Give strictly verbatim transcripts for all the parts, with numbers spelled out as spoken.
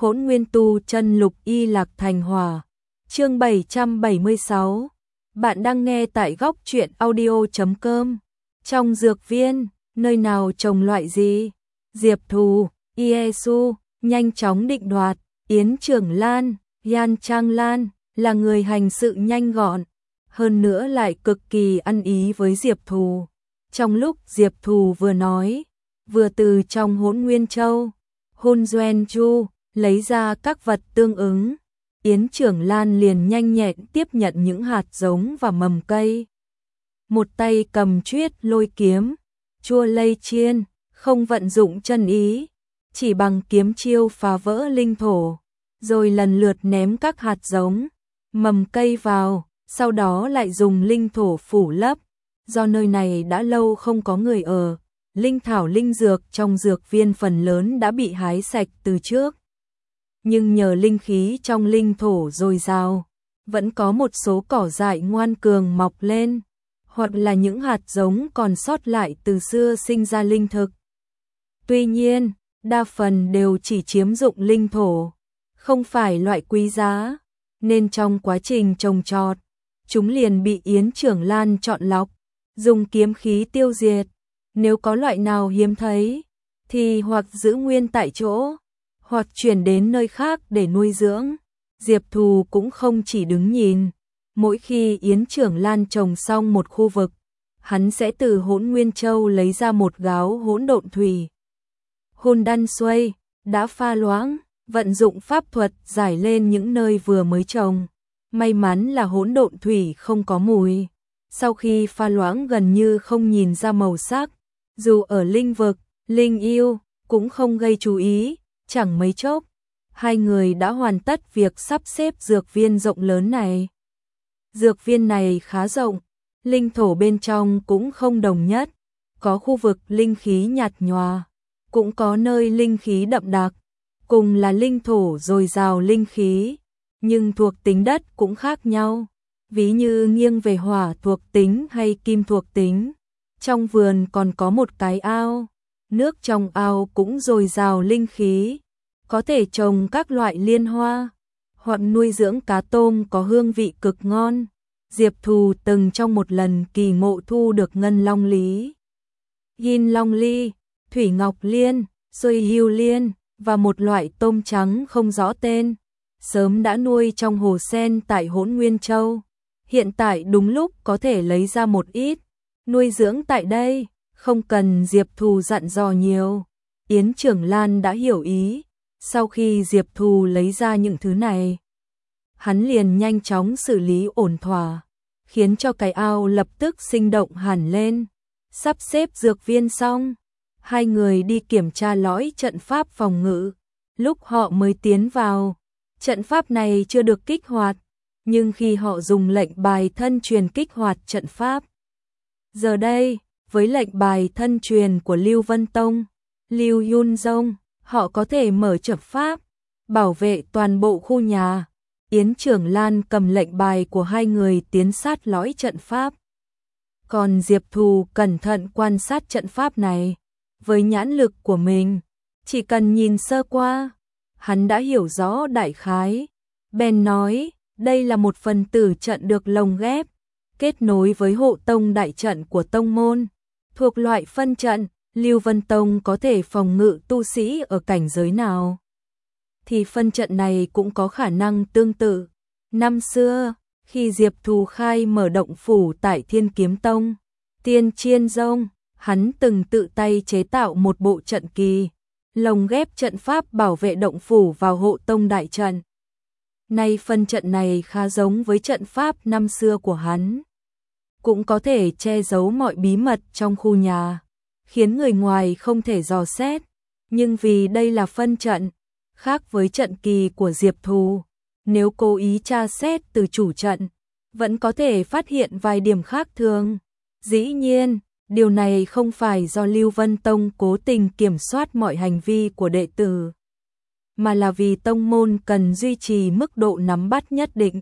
Hỗn Nguyên tu chân lục y lạc thành hòa. Chương bảy trăm bảy mươi sáu. Bạn đang nghe tại góc truyện audio chấm com. Trong dược viên, nơi nào trồng loại gì? Diệp Thù, Iesu, nhanh chóng định đoạt, Yến Trưởng Lan, Yan Trang Lan là người hành sự nhanh gọn, hơn nữa lại cực kỳ ăn ý với Diệp Thù. Trong lúc Diệp Thù vừa nói, vừa từ trong Hỗn Nguyên Châu, Hun Doen Chu lấy ra các vật tương ứng, Yến Trưởng Lan liền nhanh nhẹn tiếp nhận những hạt giống và mầm cây. Một tay cầm chuyết lôi kiếm, chua lây chiên, không vận dụng chân ý, chỉ bằng kiếm chiêu phá vỡ linh thổ, rồi lần lượt ném các hạt giống, mầm cây vào, sau đó lại dùng linh thổ phủ lấp. Do nơi này đã lâu không có người ở, linh thảo linh dược trong dược viên phần lớn đã bị hái sạch từ trước. Nhưng nhờ linh khí trong linh thổ dồi dào, vẫn có một số cỏ dại ngoan cường mọc lên, hoặc là những hạt giống còn sót lại từ xưa sinh ra linh thực. Tuy nhiên, đa phần đều chỉ chiếm dụng linh thổ, không phải loại quý giá, nên trong quá trình trồng trọt, chúng liền bị Yến Trưởng Lan chọn lọc, dùng kiếm khí tiêu diệt. Nếu có loại nào hiếm thấy, thì hoặc giữ nguyên tại chỗ, hoặc chuyển đến nơi khác để nuôi dưỡng. Diệp Thù cũng không chỉ đứng nhìn, mỗi khi Yến Trưởng Lan trồng xong một khu vực, hắn sẽ từ Hỗn Nguyên Châu lấy ra một gáo hỗn độn thủy. Hun đan xuôi, đã pha loãng, vận dụng pháp thuật giải lên những nơi vừa mới trồng. May mắn là hỗn độn thủy không có mùi, sau khi pha loãng gần như không nhìn ra màu sắc, dù ở linh vực, linh yêu, cũng không gây chú ý. Chẳng mấy chốc, hai người đã hoàn tất việc sắp xếp dược viên rộng lớn này. Dược viên này khá rộng, linh thổ bên trong cũng không đồng nhất, có khu vực linh khí nhạt nhòa, cũng có nơi linh khí đậm đặc, cùng là linh thổ dồi dào linh khí, nhưng thuộc tính đất cũng khác nhau, ví như nghiêng về hỏa thuộc tính hay kim thuộc tính. Trong vườn còn có một cái ao, nước trong ao cũng dồi dào linh khí, có thể trồng các loại liên hoa, hoặc nuôi dưỡng cá tôm có hương vị cực ngon. Diệp Thù từng trong một lần kỳ ngộ thu được ngân long lý, yin long ly, thủy ngọc liên, xuôi hưu liên và một loại tôm trắng không rõ tên, sớm đã nuôi trong hồ sen tại Hỗn Nguyên Châu. Hiện tại đúng lúc có thể lấy ra một ít, nuôi dưỡng tại đây, không cần Diệp Thù dặn dò nhiều. Yến Trưởng Lan đã hiểu ý, sau khi Diệp Thù lấy ra những thứ này, hắn liền nhanh chóng xử lý ổn thỏa, khiến cho cái ao lập tức sinh động hẳn lên. Sắp xếp dược viên xong, hai người đi kiểm tra lõi trận pháp phòng ngự. Lúc họ mới tiến vào, trận pháp này chưa được kích hoạt, nhưng khi họ dùng lệnh bài thân truyền kích hoạt trận pháp. Giờ đây, với lệnh bài thân truyền của Lưu Vân Tông, Lưu Yun Dông, họ có thể mở trận pháp, bảo vệ toàn bộ khu nhà. Yến Trưởng Lan cầm lệnh bài của hai người tiến sát lõi trận pháp. Còn Diệp Thù cẩn thận quan sát trận pháp này. Với nhãn lực của mình, chỉ cần nhìn sơ qua, hắn đã hiểu rõ đại khái. Bèn nói, đây là một phần tử trận được lồng ghép, kết nối với hộ tông đại trận của tông môn. Thuộc loại phân trận, Lưu Vân Tông có thể phòng ngự tu sĩ ở cảnh giới nào, thì phân trận này cũng có khả năng tương tự. Năm xưa, khi Diệp Thù khai mở động phủ tại Thiên Kiếm Tông, Tiên Chiên Dông, hắn từng tự tay chế tạo một bộ trận kỳ, lồng ghép trận pháp bảo vệ động phủ vào hộ tông đại trận. Nay phân trận này khá giống với trận pháp năm xưa của hắn, cũng có thể che giấu mọi bí mật trong khu nhà, khiến người ngoài không thể dò xét. Nhưng vì đây là phân trận, khác với trận kỳ của Diệp Thù, nếu cố ý tra xét từ chủ trận, vẫn có thể phát hiện vài điểm khác thường. Dĩ nhiên, điều này không phải do Lưu Vân Tông cố tình kiểm soát mọi hành vi của đệ tử, mà là vì tông môn cần duy trì mức độ nắm bắt nhất định.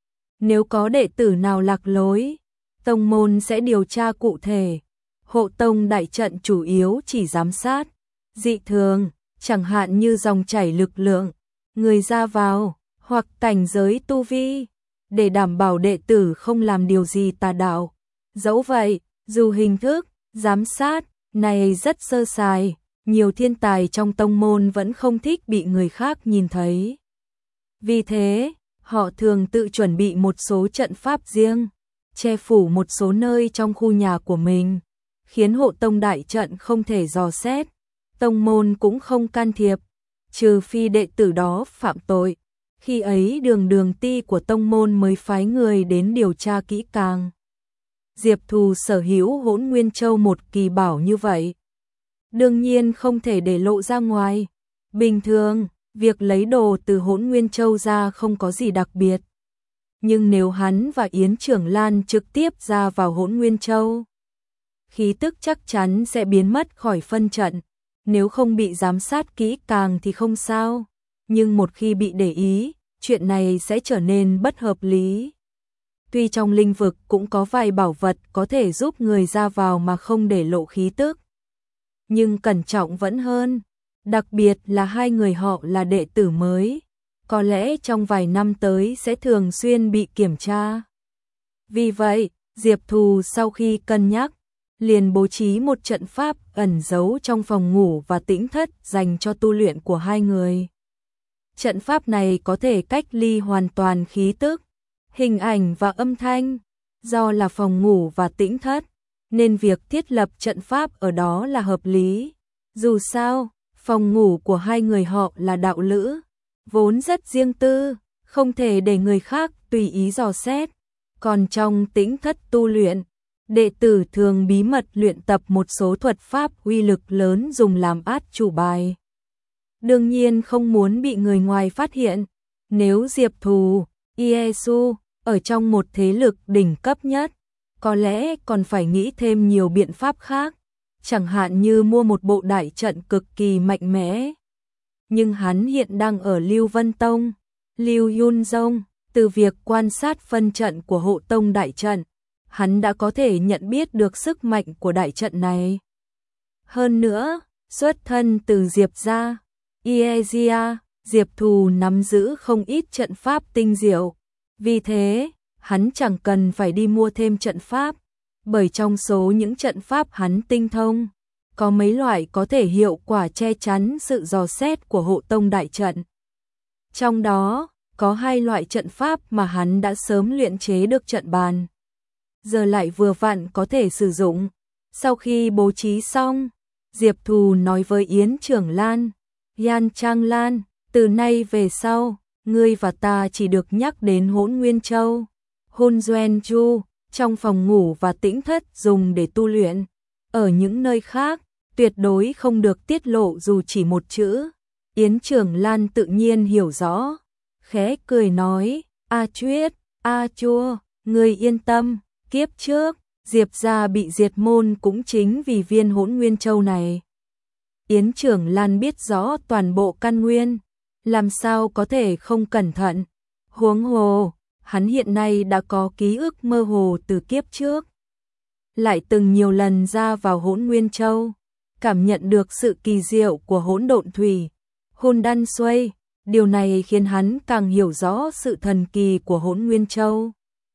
Nếu có đệ tử nào lạc lối, tông môn sẽ điều tra cụ thể. Hộ tông đại trận chủ yếu chỉ giám sát dị thường, chẳng hạn như dòng chảy lực lượng, người ra vào, hoặc cảnh giới tu vi, để đảm bảo đệ tử không làm điều gì tà đạo. Dẫu vậy, dù hình thức, giám sát, này rất sơ sài, nhiều thiên tài trong tông môn vẫn không thích bị người khác nhìn thấy. Vì thế, họ thường tự chuẩn bị một số trận pháp riêng, che phủ một số nơi trong khu nhà của mình, khiến hộ tông đại trận không thể dò xét, tông môn cũng không can thiệp, trừ phi đệ tử đó phạm tội. Khi ấy đường đường ti của tông môn mới phái người đến điều tra kỹ càng. Diệp Thù sở hữu Hỗn Nguyên Châu một kỳ bảo như vậy, đương nhiên không thể để lộ ra ngoài. Bình thường, việc lấy đồ từ Hỗn Nguyên Châu ra không có gì đặc biệt. Nhưng nếu hắn và Yến Trưởng Lan trực tiếp ra vào Hỗn Nguyên Châu, khí tức chắc chắn sẽ biến mất khỏi phân trận. Nếu không bị giám sát kỹ càng thì không sao, nhưng một khi bị để ý, chuyện này sẽ trở nên bất hợp lý. Tuy trong linh vực cũng có vài bảo vật có thể giúp người ra vào mà không để lộ khí tức, nhưng cẩn trọng vẫn hơn, đặc biệt là hai người họ là đệ tử mới, có lẽ trong vài năm tới sẽ thường xuyên bị kiểm tra. Vì vậy, Diệp Thù sau khi cân nhắc, liền bố trí một trận pháp ẩn giấu trong phòng ngủ và tĩnh thất dành cho tu luyện của hai người. Trận pháp này có thể cách ly hoàn toàn khí tức, hình ảnh và âm thanh, do là phòng ngủ và tĩnh thất, nên việc thiết lập trận pháp ở đó là hợp lý. Dù sao, phòng ngủ của hai người họ là đạo lữ, vốn rất riêng tư, không thể để người khác tùy ý dò xét. Còn trong tĩnh thất tu luyện, đệ tử thường bí mật luyện tập một số thuật pháp uy lực lớn dùng làm át chủ bài. Đương nhiên không muốn bị người ngoài phát hiện. Nếu Diệp Thù, Iesu ở trong một thế lực đỉnh cấp nhất, có lẽ còn phải nghĩ thêm nhiều biện pháp khác, chẳng hạn như mua một bộ đại trận cực kỳ mạnh mẽ. Nhưng hắn hiện đang ở Lưu Vân Tông, Lưu Yun Dông, từ việc quan sát phân trận của hộ tông đại trận, hắn đã có thể nhận biết được sức mạnh của đại trận này. Hơn nữa, xuất thân từ Diệp gia, Iesia, Diệp Thù nắm giữ không ít trận pháp tinh diệu, vì thế, hắn chẳng cần phải đi mua thêm trận pháp, bởi trong số những trận pháp hắn tinh thông, có mấy loại có thể hiệu quả che chắn sự dò xét của hộ tông đại trận. Trong đó, có hai loại trận pháp mà hắn đã sớm luyện chế được trận bàn, giờ lại vừa vặn có thể sử dụng. Sau khi bố trí xong, Diệp Thù nói với Yến Trưởng Lan, Yan Trang Lan, từ nay về sau, ngươi và ta chỉ được nhắc đến Hỗn Nguyên Châu, Hôn Doen Chu, trong phòng ngủ và tĩnh thất dùng để tu luyện. Ở những nơi khác, tuyệt đối không được tiết lộ dù chỉ một chữ. Yến Trưởng Lan tự nhiên hiểu rõ, khẽ cười nói, A Chuyết, A Chua, ngươi yên tâm, kiếp trước, Diệp gia bị diệt môn cũng chính vì viên Hỗn Nguyên Châu này. Yến Trưởng Lan biết rõ toàn bộ căn nguyên, làm sao có thể không cẩn thận. Huống hồ, hắn hiện nay đã có ký ức mơ hồ từ kiếp trước, lại từng nhiều lần ra vào Hỗn Nguyên Châu, cảm nhận được sự kỳ diệu của hỗn độn thủy, hôn đan xuôi. Điều này khiến hắn càng hiểu rõ sự thần kỳ của Hỗn Nguyên Châu,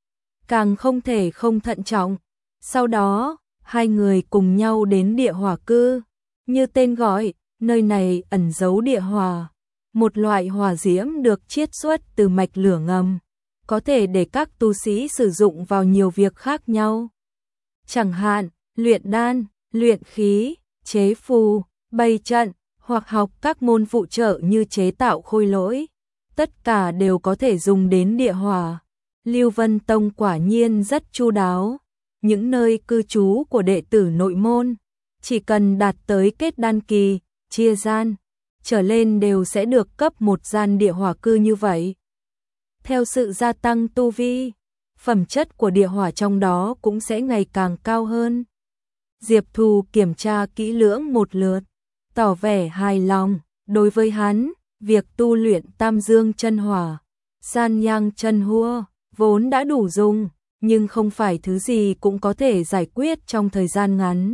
càng không thể không thận trọng. Sau đó, hai người cùng nhau đến địa hỏa cư. Như tên gọi, nơi này ẩn giấu địa hỏa, một loại hỏa diễm được chiết xuất từ mạch lửa ngầm, có thể để các tu sĩ sử dụng vào nhiều việc khác nhau. Chẳng hạn, luyện đan, luyện khí, chế phù, bày trận, hoặc học các môn phụ trợ như chế tạo khôi lỗi. Tất cả đều có thể dùng đến địa hỏa. Lưu Vân Tông quả nhiên rất chu đáo. Những nơi cư trú của đệ tử nội môn, chỉ cần đạt tới kết đan kỳ, chia gian, trở lên đều sẽ được cấp một gian địa hỏa cư như vậy. Theo sự gia tăng tu vi, phẩm chất của địa hỏa trong đó cũng sẽ ngày càng cao hơn. Diệp Thù kiểm tra kỹ lưỡng một lượt, tỏ vẻ hài lòng. Đối với hắn, việc tu luyện Tam Dương chân hỏa, San Nhang chân hua vốn đã đủ dùng, nhưng không phải thứ gì cũng có thể giải quyết trong thời gian ngắn.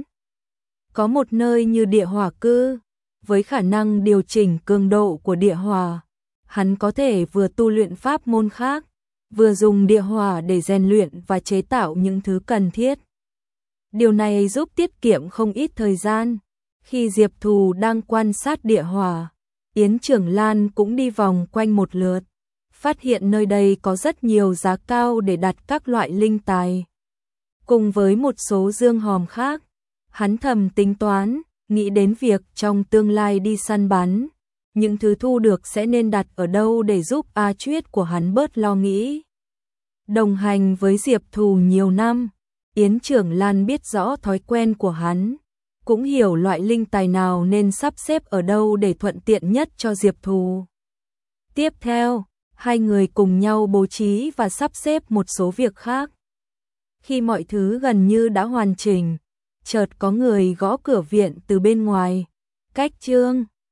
Có một nơi như địa hỏa cư, với khả năng điều chỉnh cường độ của địa hỏa, hắn có thể vừa tu luyện pháp môn khác, vừa dùng địa hỏa để rèn luyện và chế tạo những thứ cần thiết. Điều này giúp tiết kiệm không ít thời gian. Khi Diệp Thù đang quan sát địa hỏa, Yến Trưởng Lan cũng đi vòng quanh một lượt, phát hiện nơi đây có rất nhiều giá cao để đặt các loại linh tài. Cùng với một số dương hòm khác, hắn thầm tính toán, nghĩ đến việc trong tương lai đi săn bắn, những thứ thu được sẽ nên đặt ở đâu để giúp A Chuyết của hắn bớt lo nghĩ. Đồng hành với Diệp Thù nhiều năm, Yến Trưởng Lan biết rõ thói quen của hắn, cũng hiểu loại linh tài nào nên sắp xếp ở đâu để thuận tiện nhất cho Diệp Thù. Tiếp theo, hai người cùng nhau bố trí và sắp xếp một số việc khác. Khi mọi thứ gần như đã hoàn chỉnh, chợt có người gõ cửa viện từ bên ngoài. Cách Trương